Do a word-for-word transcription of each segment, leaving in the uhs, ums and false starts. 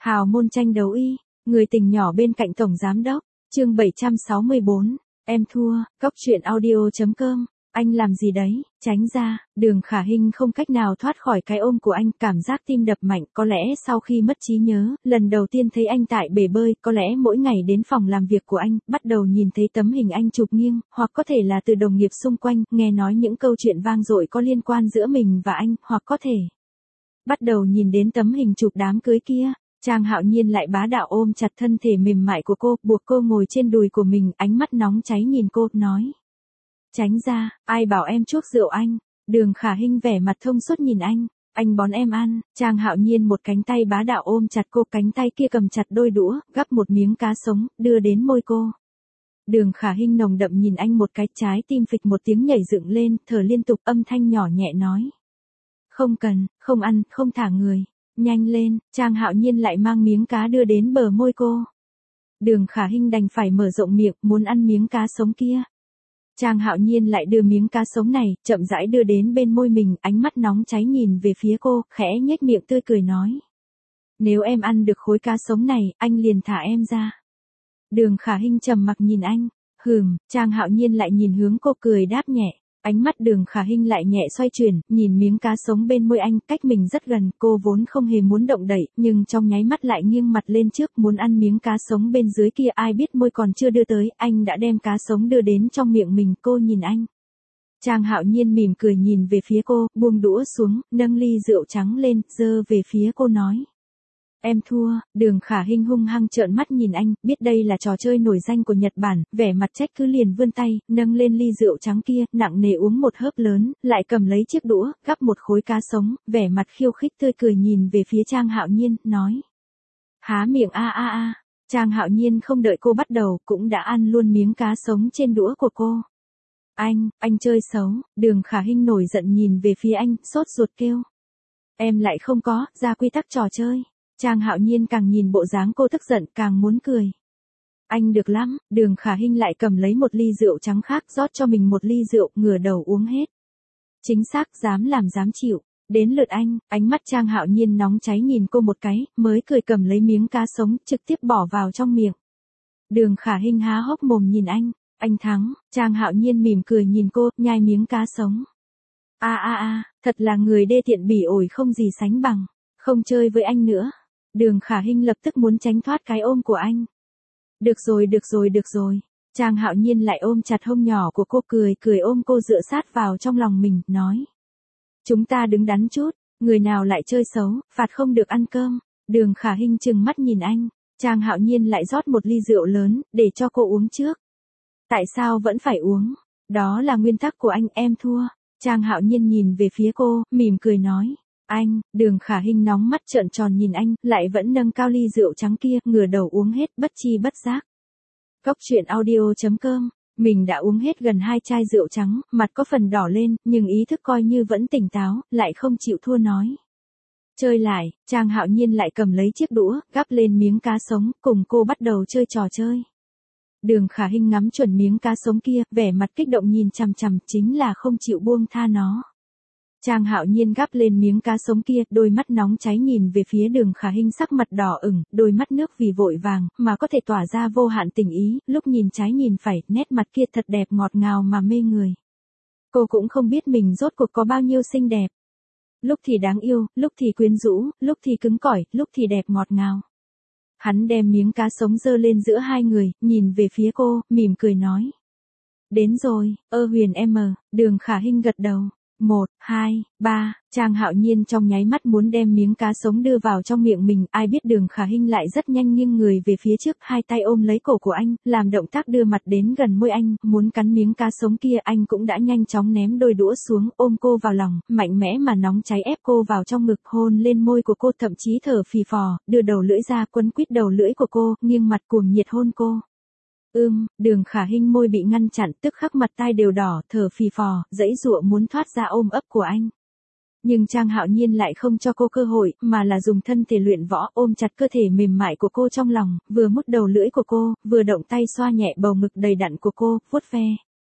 Hào môn tranh đấu y, người tình nhỏ bên cạnh tổng giám đốc, chương bảy trăm sáu mươi bốn, em thua, góc truyện audio.com, anh làm gì đấy, tránh ra, Đường Khả Hinh không cách nào thoát khỏi cái ôm của anh, cảm giác tim đập mạnh, có lẽ sau khi mất trí nhớ, lần đầu tiên thấy anh tại bể bơi, có lẽ mỗi ngày đến phòng làm việc của anh, bắt đầu nhìn thấy tấm hình anh chụp nghiêng, hoặc có thể là từ đồng nghiệp xung quanh, nghe nói những câu chuyện vang dội có liên quan giữa mình và anh, hoặc có thể bắt đầu nhìn đến tấm hình chụp đám cưới kia. Trang Hạo Nhiên lại bá đạo ôm chặt thân thể mềm mại của cô, buộc cô ngồi trên đùi của mình, ánh mắt nóng cháy nhìn cô, nói. Tránh ra, ai bảo em chuốc rượu anh. Đường Khả Hinh vẻ mặt thông suốt nhìn anh, anh bón em ăn. Trang Hạo Nhiên một cánh tay bá đạo ôm chặt cô, cánh tay kia cầm chặt đôi đũa, gắp một miếng cá sống, đưa đến môi cô. Đường Khả Hinh nồng đậm nhìn anh một cái, trái tim phịch một tiếng nhảy dựng lên, thở liên tục, âm thanh nhỏ nhẹ nói. Không cần, không ăn, không thả người. Nhanh lên, Trang Hạo Nhiên lại mang miếng cá đưa đến bờ môi cô. Đường Khả Hinh đành phải mở rộng miệng, muốn ăn miếng cá sống kia. Trang Hạo Nhiên lại đưa miếng cá sống này, chậm rãi đưa đến bên môi mình, ánh mắt nóng cháy nhìn về phía cô, khẽ nhếch miệng tươi cười nói. Nếu em ăn được khối cá sống này, anh liền thả em ra. Đường Khả Hinh trầm mặc nhìn anh, hừm, Trang Hạo Nhiên lại nhìn hướng cô cười đáp nhẹ. Ánh mắt Đường Khả Hinh lại nhẹ xoay chuyển, nhìn miếng cá sống bên môi anh, cách mình rất gần, cô vốn không hề muốn động đậy, nhưng trong nháy mắt lại nghiêng mặt lên trước, muốn ăn miếng cá sống bên dưới kia, ai biết môi còn chưa đưa tới, anh đã đem cá sống đưa đến trong miệng mình, cô nhìn anh. Trang Hạo Nhiên mỉm cười nhìn về phía cô, buông đũa xuống, nâng ly rượu trắng lên, giơ về phía cô nói. Em thua. Đường Khả Hinh hung hăng trợn mắt nhìn anh, biết đây là trò chơi nổi danh của Nhật Bản, vẻ mặt trách cứ liền vươn tay, nâng lên ly rượu trắng kia, nặng nề uống một hớp lớn, lại cầm lấy chiếc đũa, gắp một khối cá sống, vẻ mặt khiêu khích tươi cười nhìn về phía Trang Hạo Nhiên, nói. Há miệng a a a. Trang Hạo Nhiên không đợi cô bắt đầu, cũng đã ăn luôn miếng cá sống trên đũa của cô. Anh, anh chơi xấu. Đường Khả Hinh nổi giận nhìn về phía anh, sốt ruột kêu. Em lại không có, ra quy tắc trò chơi. Trang Hạo Nhiên càng nhìn bộ dáng cô tức giận, càng muốn cười. Anh được lắm. Đường Khả Hinh lại cầm lấy một ly rượu trắng khác, rót cho mình một ly rượu, ngửa đầu uống hết. Chính xác, dám làm dám chịu. Đến lượt anh, ánh mắt Trang Hạo Nhiên nóng cháy nhìn cô một cái, mới cười cầm lấy miếng cá sống, trực tiếp bỏ vào trong miệng. Đường Khả Hinh há hốc mồm nhìn anh, anh thắng. Trang Hạo Nhiên mỉm cười nhìn cô, nhai miếng cá sống. A a a, thật là người đê tiện bỉ ổi không gì sánh bằng. Không chơi với anh nữa. Đường Khả Hinh lập tức muốn tránh thoát cái ôm của anh. Được rồi, được rồi, được rồi. Trang Hạo Nhiên lại ôm chặt hông nhỏ của cô, cười cười ôm cô dựa sát vào trong lòng mình, nói. Chúng ta đứng đắn chút, người nào lại chơi xấu, phạt không được ăn cơm. Đường Khả Hinh trừng mắt nhìn anh. Trang Hạo Nhiên lại rót một ly rượu lớn, để cho cô uống trước. Tại sao vẫn phải uống? Đó là nguyên tắc của anh, em thua. Trang Hạo Nhiên nhìn về phía cô, mỉm cười nói. Anh. Đường Khả Hinh nóng mắt trợn tròn nhìn anh, lại vẫn nâng cao ly rượu trắng kia, ngửa đầu uống hết, bất chi bất giác. Góc truyện audio.com, mình đã uống hết gần hai chai rượu trắng, mặt có phần đỏ lên, nhưng ý thức coi như vẫn tỉnh táo, lại không chịu thua nói. Chơi lại. Trang Hạo Nhiên lại cầm lấy chiếc đũa, gắp lên miếng cá sống, cùng cô bắt đầu chơi trò chơi. Đường Khả Hinh ngắm chuẩn miếng cá sống kia, vẻ mặt kích động nhìn chằm chằm, chính là không chịu buông tha nó. Trang Hạo Nhiên gắp lên miếng cá sống kia, đôi mắt nóng cháy nhìn về phía Đường Khả Hinh, sắc mặt đỏ ửng, đôi mắt nước vì vội vàng, mà có thể tỏa ra vô hạn tình ý, lúc nhìn trái nhìn phải, nét mặt kia thật đẹp ngọt ngào mà mê người. Cô cũng không biết mình rốt cuộc có bao nhiêu xinh đẹp. Lúc thì đáng yêu, lúc thì quyến rũ, lúc thì cứng cỏi, lúc thì đẹp ngọt ngào. Hắn đem miếng cá sống giơ lên giữa hai người, nhìn về phía cô, mỉm cười nói. Đến rồi, ơ Huyền em. Đường Khả Hinh gật đầu. Một, hai, ba, Trang Hạo Nhiên trong nháy mắt muốn đem miếng cá sống đưa vào trong miệng mình, ai biết Đường Khả Hinh lại rất nhanh nghiêng người về phía trước, hai tay ôm lấy cổ của anh, làm động tác đưa mặt đến gần môi anh, muốn cắn miếng cá sống kia, anh cũng đã nhanh chóng ném đôi đũa xuống, ôm cô vào lòng, mạnh mẽ mà nóng cháy ép cô vào trong ngực, hôn lên môi của cô, thậm chí thở phì phò, đưa đầu lưỡi ra quấn quýt đầu lưỡi của cô, nghiêng mặt cuồng nhiệt hôn cô. Ưm, Đường Khả Hinh môi bị ngăn chặn, tức khắc mặt tai đều đỏ, thở phì phò, giãy giụa muốn thoát ra ôm ấp của anh. Nhưng Trang Hạo Nhiên lại không cho cô cơ hội, mà là dùng thân thể luyện võ, ôm chặt cơ thể mềm mại của cô trong lòng, vừa mút đầu lưỡi của cô, vừa động tay xoa nhẹ bầu ngực đầy đặn của cô, vuốt ve.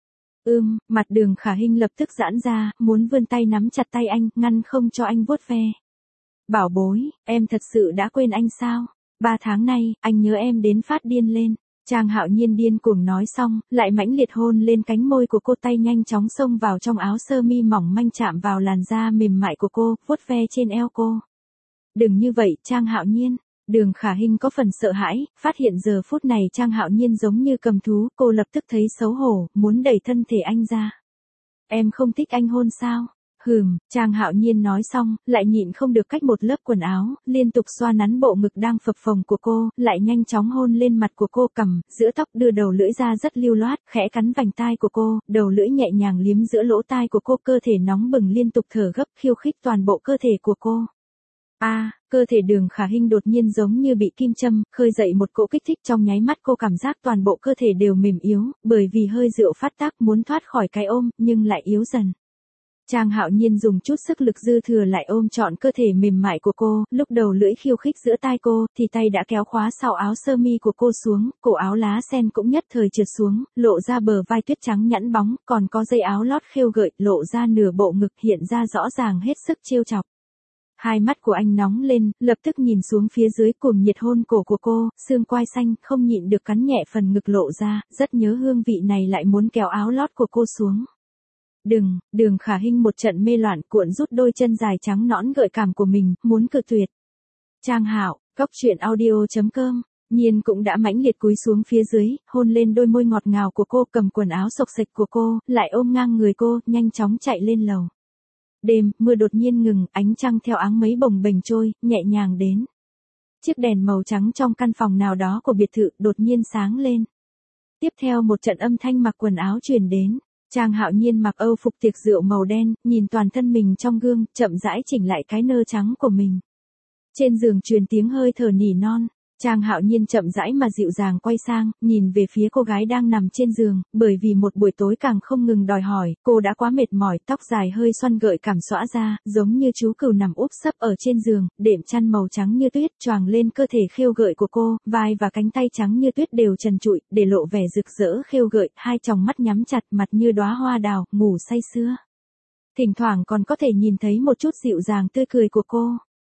Ưm, mặt Đường Khả Hinh lập tức giãn ra, muốn vươn tay nắm chặt tay anh, ngăn không cho anh vuốt ve. Bảo bối, em thật sự đã quên anh sao? Ba tháng nay, anh nhớ em đến phát điên lên. Trang Hạo Nhiên điên cuồng nói xong, lại mãnh liệt hôn lên cánh môi của cô, tay nhanh chóng xông vào trong áo sơ mi mỏng manh chạm vào làn da mềm mại của cô, vuốt ve trên eo cô. Đừng như vậy, Trang Hạo Nhiên. Đường Khả Hinh có phần sợ hãi, phát hiện giờ phút này Trang Hạo Nhiên giống như cầm thú, cô lập tức thấy xấu hổ, muốn đẩy thân thể anh ra. Em không thích anh hôn sao? Hừm, Trang Hạo Nhiên nói xong, lại nhịn không được cách một lớp quần áo, liên tục xoa nắn bộ ngực đang phập phồng của cô, lại nhanh chóng hôn lên mặt của cô, cằm, giữa tóc, đưa đầu lưỡi ra rất lưu loát, khẽ cắn vành tai của cô, đầu lưỡi nhẹ nhàng liếm giữa lỗ tai của cô, cơ thể nóng bừng liên tục thở gấp, khiêu khích toàn bộ cơ thể của cô. A, à, cơ thể Đường Khả Hinh đột nhiên giống như bị kim châm, khơi dậy một cỗ kích thích, trong nháy mắt cô cảm giác toàn bộ cơ thể đều mềm yếu, bởi vì hơi rượu phát tác, muốn thoát khỏi cái ôm, nhưng lại yếu dần. Trang Hạo Nhiên dùng chút sức lực dư thừa lại ôm trọn cơ thể mềm mại của cô, lúc đầu lưỡi khiêu khích giữa tai cô, thì tay đã kéo khóa sau áo sơ mi của cô xuống, cổ áo lá sen cũng nhất thời trượt xuống, lộ ra bờ vai tuyết trắng nhẵn bóng, còn có dây áo lót khêu gợi, lộ ra nửa bộ ngực hiện ra rõ ràng hết sức trêu chọc. Hai mắt của anh nóng lên, lập tức nhìn xuống phía dưới, cuồng nhiệt hôn cổ của cô, xương quai xanh, không nhịn được cắn nhẹ phần ngực lộ ra, rất nhớ hương vị này, lại muốn kéo áo lót của cô xuống. Đừng, Đường Khả Hinh một trận mê loạn, cuộn rút đôi chân dài trắng nõn gợi cảm của mình, muốn cự tuyệt. Trang Hạo, Cốc Truyện Audio chấm com, Nhiên cũng đã mãnh liệt cúi xuống phía dưới, hôn lên đôi môi ngọt ngào của cô, cầm quần áo xộc xệch của cô, lại ôm ngang người cô, nhanh chóng chạy lên lầu. Đêm, mưa đột nhiên ngừng, ánh trăng theo áng mây bồng bềnh trôi, nhẹ nhàng đến. Chiếc đèn màu trắng trong căn phòng nào đó của biệt thự đột nhiên sáng lên. Tiếp theo một trận âm thanh mặc quần áo truyền đến. Trang Hạo Nhiên mặc âu phục tiệc rượu màu đen, nhìn toàn thân mình trong gương, chậm rãi chỉnh lại cái nơ trắng của mình. Trên giường truyền tiếng hơi thở nỉ non. Trang Hạo Nhiên chậm rãi mà dịu dàng quay sang, nhìn về phía cô gái đang nằm trên giường, bởi vì một buổi tối càng không ngừng đòi hỏi, cô đã quá mệt mỏi, tóc dài hơi xoăn gợi cảm xõa ra, giống như chú cừu nằm úp sấp ở trên giường, đệm chăn màu trắng như tuyết choàng lên cơ thể khêu gợi của cô, vai và cánh tay trắng như tuyết đều trần trụi, để lộ vẻ rực rỡ khêu gợi, hai tròng mắt nhắm chặt, mặt như đóa hoa đào, ngủ say sưa. Thỉnh thoảng còn có thể nhìn thấy một chút dịu dàng tươi cười của cô.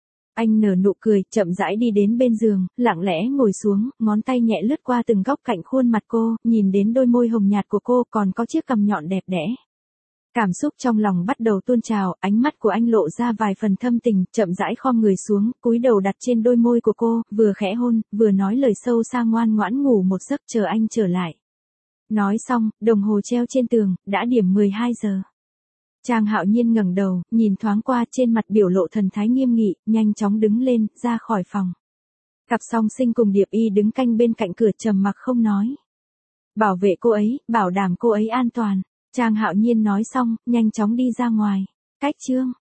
Anh nở nụ cười, chậm rãi đi đến bên giường, lặng lẽ ngồi xuống, ngón tay nhẹ lướt qua từng góc cạnh khuôn mặt cô, nhìn đến đôi môi hồng nhạt của cô, còn có chiếc cằm nhọn đẹp đẽ. Cảm xúc trong lòng bắt đầu tuôn trào, ánh mắt của anh lộ ra vài phần thâm tình, chậm rãi khom người xuống, cúi đầu đặt trên đôi môi của cô, vừa khẽ hôn, vừa nói lời sâu xa, ngoan ngoãn ngủ một giấc, chờ anh trở lại. Nói xong, đồng hồ treo trên tường, đã điểm mười hai giờ. Trang Hạo Nhiên ngẩng đầu, nhìn thoáng qua, trên mặt biểu lộ thần thái nghiêm nghị, nhanh chóng đứng lên, ra khỏi phòng. Cặp song sinh cùng Điệp Y đứng canh bên cạnh cửa trầm mặc không nói. Bảo vệ cô ấy, bảo đảm cô ấy an toàn. Trang Hạo Nhiên nói xong, nhanh chóng đi ra ngoài. Cách chương